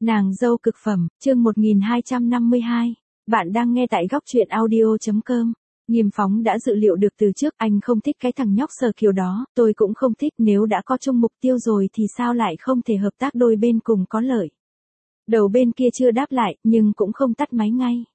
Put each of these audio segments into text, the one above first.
Nàng dâu cực phẩm, chương 1252. Bạn đang nghe tại góc truyện audio.com. Nghiêm Phóng đã dự liệu được từ trước, anh không thích cái thằng nhóc Sở Kiều đó, tôi cũng không thích, nếu đã có chung mục tiêu rồi thì sao lại không thể hợp tác đôi bên cùng có lợi. Đầu bên kia chưa đáp lại, nhưng cũng không tắt máy ngay.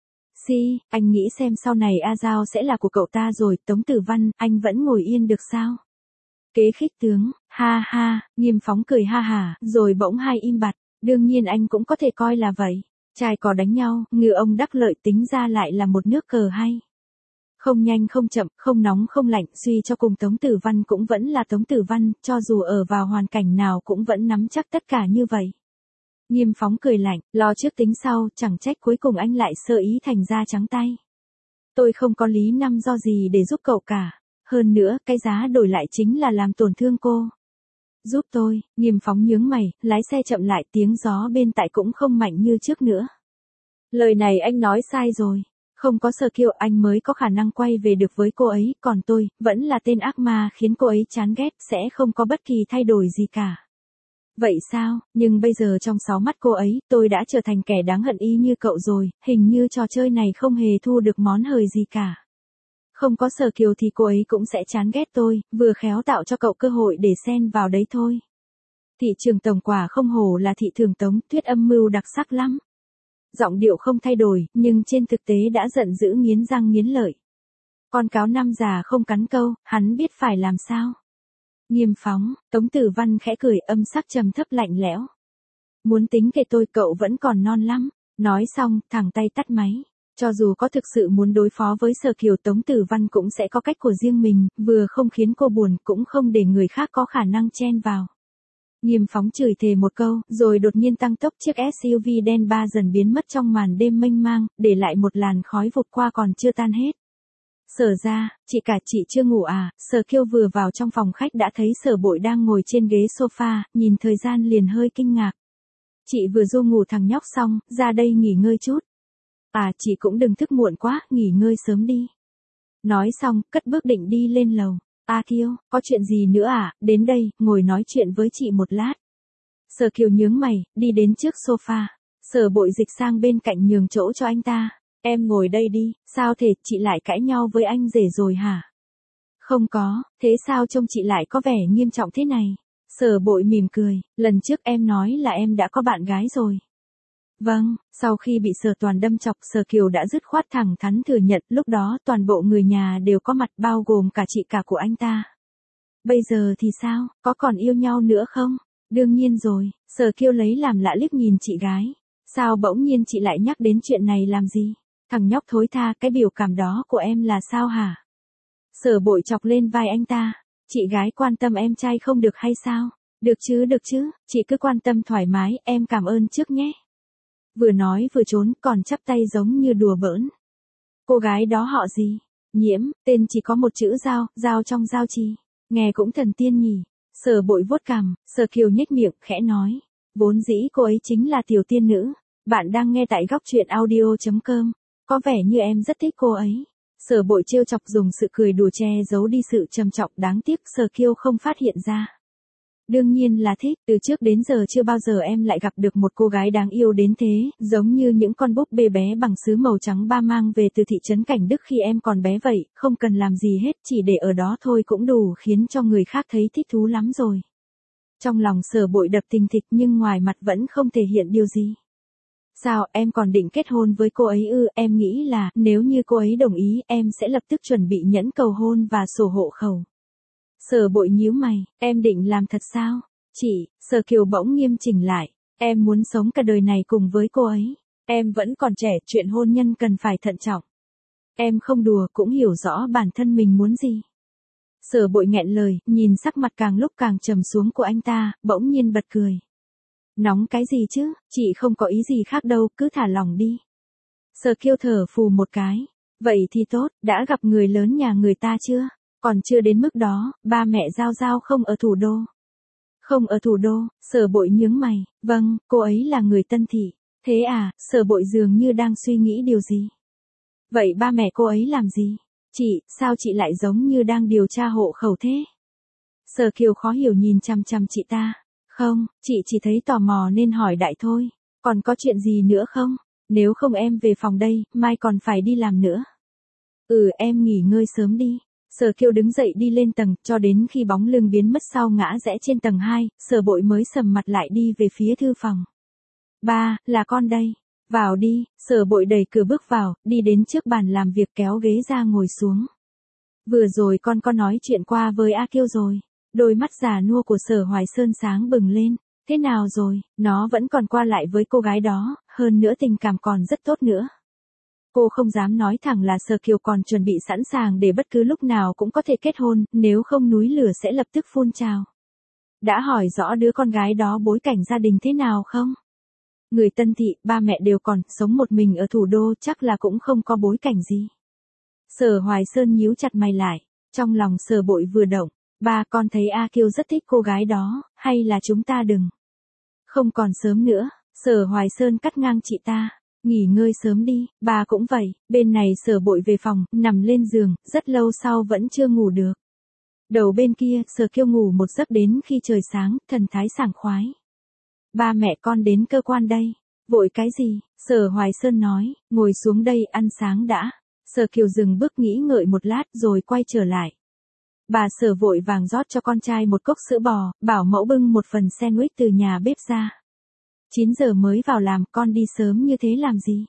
Anh nghĩ xem sau này A Giao sẽ là của cậu ta rồi, Tống Tử Văn, anh vẫn ngồi yên được sao? Kế khích tướng, ha ha, Nghiêm Phóng cười ha hả, rồi bỗng hai im bặt. Đương nhiên anh cũng có thể coi là vậy. Trai có đánh nhau, ngư ông đắc lợi, tính ra lại là một nước cờ hay. Không nhanh không chậm, không nóng không lạnh, suy cho cùng Tống Tử Văn cũng vẫn là Tống Tử Văn, cho dù ở vào hoàn cảnh nào cũng vẫn nắm chắc tất cả như vậy. Nghiêm Phóng cười lạnh, lo trước tính sau, chẳng trách cuối cùng anh lại sơ ý thành ra trắng tay. Tôi không có lý năm do gì để giúp cậu cả. Hơn nữa, cái giá đổi lại chính là làm tổn thương cô. Giúp tôi, Nghiêm Phóng nhướng mày, lái xe chậm lại, tiếng gió bên tại cũng không mạnh như trước nữa. Lời này anh nói sai rồi. Không có Sở Kiều anh mới có khả năng quay về được với cô ấy, còn tôi, vẫn là tên ác ma khiến cô ấy chán ghét, sẽ không có bất kỳ thay đổi gì cả. Vậy sao, nhưng bây giờ trong 6 mắt cô ấy, tôi đã trở thành kẻ đáng hận y như cậu rồi, hình như trò chơi này không hề thu được món hời gì cả. Không có Sở Kiều thì cô ấy cũng sẽ chán ghét tôi, vừa khéo tạo cho cậu cơ hội để xen vào đấy thôi. Thị trường tổng quả không hổ là thị trường Tống, thuyết âm mưu đặc sắc lắm. Giọng điệu không thay đổi, nhưng trên thực tế đã giận dữ nghiến răng nghiến lợi. Con cáo năm già không cắn câu, hắn biết phải làm sao. Nghiêm Phóng, Tống Tử Văn khẽ cười, âm sắc trầm thấp lạnh lẽo. Muốn tính kể tôi, cậu vẫn còn non lắm. Nói xong, thẳng tay tắt máy. Cho dù có thực sự muốn đối phó với Sở Kiều, Tống Tử Văn cũng sẽ có cách của riêng mình, vừa không khiến cô buồn, cũng không để người khác có khả năng chen vào. Nghiêm Phóng chửi thề một câu, rồi đột nhiên tăng tốc, chiếc SUV đen ba dần biến mất trong màn đêm mênh mang, để lại một làn khói vụt qua còn chưa tan hết. Sở ra, chị chưa ngủ à? Sở Kiều vừa vào trong phòng khách đã thấy Sở Bội đang ngồi trên ghế sofa, nhìn thời gian liền hơi kinh ngạc. Chị vừa ru ngủ thằng nhóc xong, ra đây nghỉ ngơi chút. À, chị cũng đừng thức muộn quá, nghỉ ngơi sớm đi. Nói xong, cất bước định đi lên lầu. A Kiều, có chuyện gì nữa à, đến đây, ngồi nói chuyện với chị một lát. Sở Kiều nhướng mày, đi đến trước sofa. Sở Bội dịch sang bên cạnh nhường chỗ cho anh ta. Em ngồi đây đi, sao thế, chị lại cãi nhau với anh rể rồi hả? Không có, thế sao trông chị lại có vẻ nghiêm trọng thế này? Sở Bội mỉm cười, lần trước em nói là em đã có bạn gái rồi. Vâng, sau khi bị Sở Toàn đâm chọc, Sở Kiều đã dứt khoát thẳng thắn thừa nhận, lúc đó toàn bộ người nhà đều có mặt, bao gồm cả chị cả của anh ta. Bây giờ thì sao, có còn yêu nhau nữa không? Đương nhiên rồi, Sở Kiều lấy làm lạ liếc nhìn chị gái. Sao bỗng nhiên chị lại nhắc đến chuyện này làm gì? Thằng nhóc thối tha, cái biểu cảm đó của em là sao hả? Sở Bội chọc lên vai anh ta. Chị gái quan tâm em trai không được hay sao? Được chứ, chị cứ quan tâm thoải mái, em cảm ơn trước nhé. Vừa nói vừa trốn, còn chắp tay giống như đùa bỡn. Cô gái đó họ gì? Nhiễm, tên chỉ có một chữ Giao, Giao trong Giao Trì. Nghe cũng thần tiên nhỉ. Sở Bội vuốt cằm, Sở Kiều nhếch miệng, khẽ nói. Vốn dĩ cô ấy chính là tiểu tiên nữ. Bạn đang nghe tại góc truyện audio.com. Có vẻ như em rất thích cô ấy. Sở Bội trêu chọc, dùng sự cười đùa che giấu đi sự trầm trọng, đáng tiếc Sở Kiều không phát hiện ra. Đương nhiên là thích, từ trước đến giờ chưa bao giờ em lại gặp được một cô gái đáng yêu đến thế, giống như những con búp bê bé bằng sứ màu trắng ba mang về từ thị trấn Cảnh Đức khi em còn bé vậy, không cần làm gì hết, chỉ để ở đó thôi cũng đủ khiến cho người khác thấy thích thú lắm rồi. Trong lòng Sở Bội đập thình thịch nhưng ngoài mặt vẫn không thể hiện điều gì. Sao, em còn định kết hôn với cô ấy ư? Em nghĩ là, nếu như cô ấy đồng ý, em sẽ lập tức chuẩn bị nhẫn cầu hôn và sổ hộ khẩu. Sở Bội nhíu mày, em định làm thật sao? Chị, Sở Kiều bỗng nghiêm chỉnh lại, em muốn sống cả đời này cùng với cô ấy. Em vẫn còn trẻ, chuyện hôn nhân cần phải thận trọng. Em không đùa, cũng hiểu rõ bản thân mình muốn gì. Sở Bội nghẹn lời, nhìn sắc mặt càng lúc càng trầm xuống của anh ta, bỗng nhiên bật cười. Nóng cái gì chứ, chị không có ý gì khác đâu, cứ thả lỏng đi. Sở Kiều thở phù một cái. Vậy thì tốt, đã gặp người lớn nhà người ta chưa? Còn chưa đến mức đó, ba mẹ Giao không ở thủ đô. Không ở thủ đô, Sở Bội nhướng mày. Vâng, cô ấy là người Tân Thị. Thế à, Sở Bội dường như đang suy nghĩ điều gì. Vậy ba mẹ cô ấy làm gì? Chị, sao chị lại giống như đang điều tra hộ khẩu thế? Sở Kiều khó hiểu nhìn chằm chằm chị ta. Không, chị chỉ thấy tò mò nên hỏi đại thôi. Còn có chuyện gì nữa không? Nếu không em về phòng đây, mai còn phải đi làm nữa. Em nghỉ ngơi sớm đi. Sở Kiều đứng dậy đi lên tầng, cho đến khi bóng lưng biến mất sau ngã rẽ trên tầng 2, Sở Bội mới sầm mặt lại đi về phía thư phòng. Ba, là con đây. Vào đi, Sở Bội đẩy cửa bước vào, đi đến trước bàn làm việc kéo ghế ra ngồi xuống. Vừa rồi con có nói chuyện qua với A Kiêu rồi. Đôi mắt già nua của Sở Hoài Sơn sáng bừng lên. Thế nào rồi, nó vẫn còn qua lại với cô gái đó, hơn nữa tình cảm còn rất tốt nữa. Cô không dám nói thẳng là Sở Kiều còn chuẩn bị sẵn sàng để bất cứ lúc nào cũng có thể kết hôn, nếu không núi lửa sẽ lập tức phun trào. Đã hỏi rõ đứa con gái đó bối cảnh gia đình thế nào không? Người Tân Thị, ba mẹ đều còn, sống một mình ở thủ đô chắc là cũng không có bối cảnh gì. Sở Hoài Sơn nhíu chặt mày lại, trong lòng Sở Bội vừa động, ba con thấy A Kiêu rất thích cô gái đó, hay là chúng ta đừng. Không còn sớm nữa, Sở Hoài Sơn cắt ngang chị ta. Nghỉ ngơi sớm đi, bà cũng vậy, bên này Sở Bội về phòng, nằm lên giường, rất lâu sau vẫn chưa ngủ được. Đầu bên kia, Sở Kiêu ngủ một giấc đến khi trời sáng, thần thái sảng khoái. Ba mẹ con đến cơ quan đây. Vội cái gì? Sở Hoài Sơn nói, ngồi xuống đây ăn sáng đã. Sở Kiều dừng bước nghĩ ngợi một lát rồi quay trở lại. Bà Sở vội vàng rót cho con trai một cốc sữa bò, bảo mẫu bưng một phần sandwich từ nhà bếp ra. 9 giờ mới vào làm, con đi sớm như thế làm gì?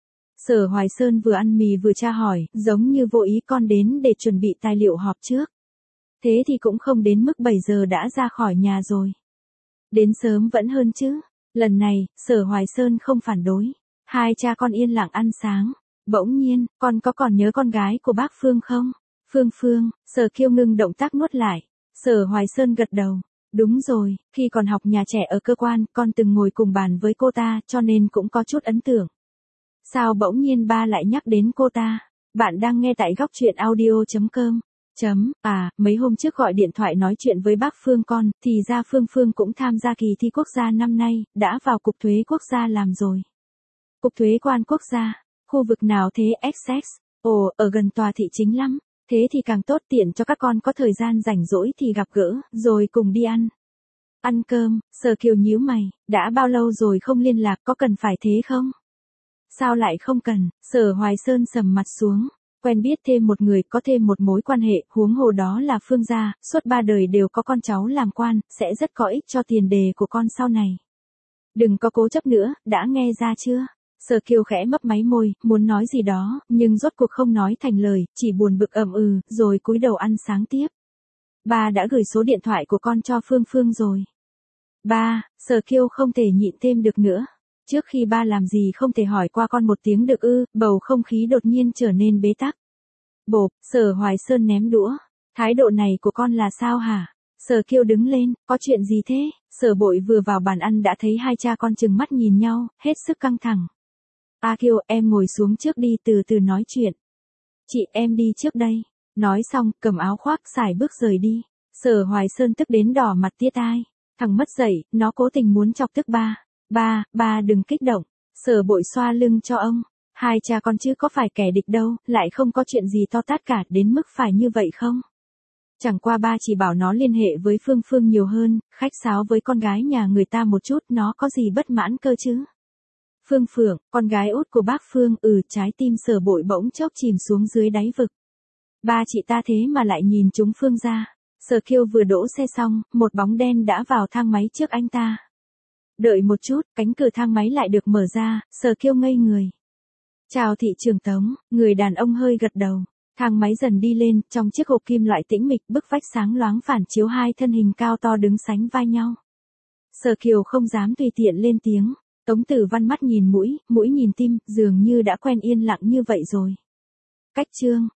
Sở Hoài Sơn vừa ăn mì vừa tra hỏi, giống như vô ý con đến để chuẩn bị tài liệu họp trước. Thế thì cũng không đến mức 7 giờ đã ra khỏi nhà rồi. Đến sớm vẫn hơn chứ. Lần này, Sở Hoài Sơn không phản đối. Hai cha con yên lặng ăn sáng. Bỗng nhiên, con có còn nhớ con gái của bác Phương không? Phương, Sở Kiêu ngưng động tác nuốt lại. Sở Hoài Sơn gật đầu. Đúng rồi, khi còn học nhà trẻ ở cơ quan, con từng ngồi cùng bàn với cô ta, cho nên cũng có chút ấn tượng. Sao bỗng nhiên ba lại nhắc đến cô ta? Bạn đang nghe tại góc truyện audio.com. Mấy hôm trước gọi điện thoại nói chuyện với bác Phương con, thì ra Phương cũng tham gia kỳ thi quốc gia năm nay, đã vào Cục Thuế Quốc gia làm rồi. Cục Thuế quan Quốc gia, khu vực nào thế XX? Ồ, ở gần tòa thị chính lắm. Thế thì càng tốt, tiện cho các con có thời gian rảnh rỗi thì gặp gỡ, rồi cùng đi ăn. Ăn cơm, Sở Kiều nhíu mày, đã bao lâu rồi không liên lạc, có cần phải thế không? Sao lại không cần? Sở Hoài Sơn sầm mặt xuống. Quen biết thêm một người, có thêm một mối quan hệ, huống hồ đó là Phương gia, suốt 3 đời đều có con cháu làm quan, sẽ rất có ích cho tiền đề của con sau này. Đừng có cố chấp nữa, đã nghe ra chưa? Sở Kiều khẽ mấp máy môi, muốn nói gì đó, nhưng rốt cuộc không nói thành lời, chỉ buồn bực rồi cúi đầu ăn sáng tiếp. Ba đã gửi số điện thoại của con cho Phương rồi. Ba, Sở Kiều không thể nhịn thêm được nữa. Trước khi ba làm gì không thể hỏi qua con một tiếng được ư? Bầu không khí đột nhiên trở nên bế tắc. Bộp, Sở Hoài Sơn ném đũa. Thái độ này của con là sao hả? Sở Kiều đứng lên, có chuyện gì thế? Sở Bội vừa vào bàn ăn đã thấy hai cha con chừng mắt nhìn nhau, hết sức căng thẳng. A Kiều, em ngồi xuống trước đi, từ từ nói chuyện. Chị, em đi trước đây. Nói xong, cầm áo khoác xài bước rời đi. Sở Hoài Sơn tức đến đỏ mặt tía tai. Thằng mất dậy, nó cố tình muốn chọc tức ba. Ba đừng kích động. Sở Bội xoa lưng cho ông. Hai cha con chứ có phải kẻ địch đâu, lại không có chuyện gì to tát cả đến mức phải như vậy không? Chẳng qua ba chỉ bảo nó liên hệ với Phương nhiều hơn, khách sáo với con gái nhà người ta một chút, nó có gì bất mãn cơ chứ? Phương Phượng, con gái út của bác Phương, trái tim Sở Bội bỗng chốc chìm xuống dưới đáy vực. Ba chị ta thế mà lại nhìn chúng Phương ra. Sở Kiêu vừa đỗ xe xong, một bóng đen đã vào thang máy trước anh ta. Đợi một chút, cánh cửa thang máy lại được mở ra, Sở Kiêu ngây người. Chào thị trưởng Tống, người đàn ông hơi gật đầu. Thang máy dần đi lên, trong chiếc hộp kim loại tĩnh mịch, bức vách sáng loáng phản chiếu hai thân hình cao to đứng sánh vai nhau. Sở Kiều không dám tùy tiện lên tiếng. Tống Tử Văn mắt nhìn mũi nhìn tim, dường như đã quen yên lặng như vậy rồi. Cách chương,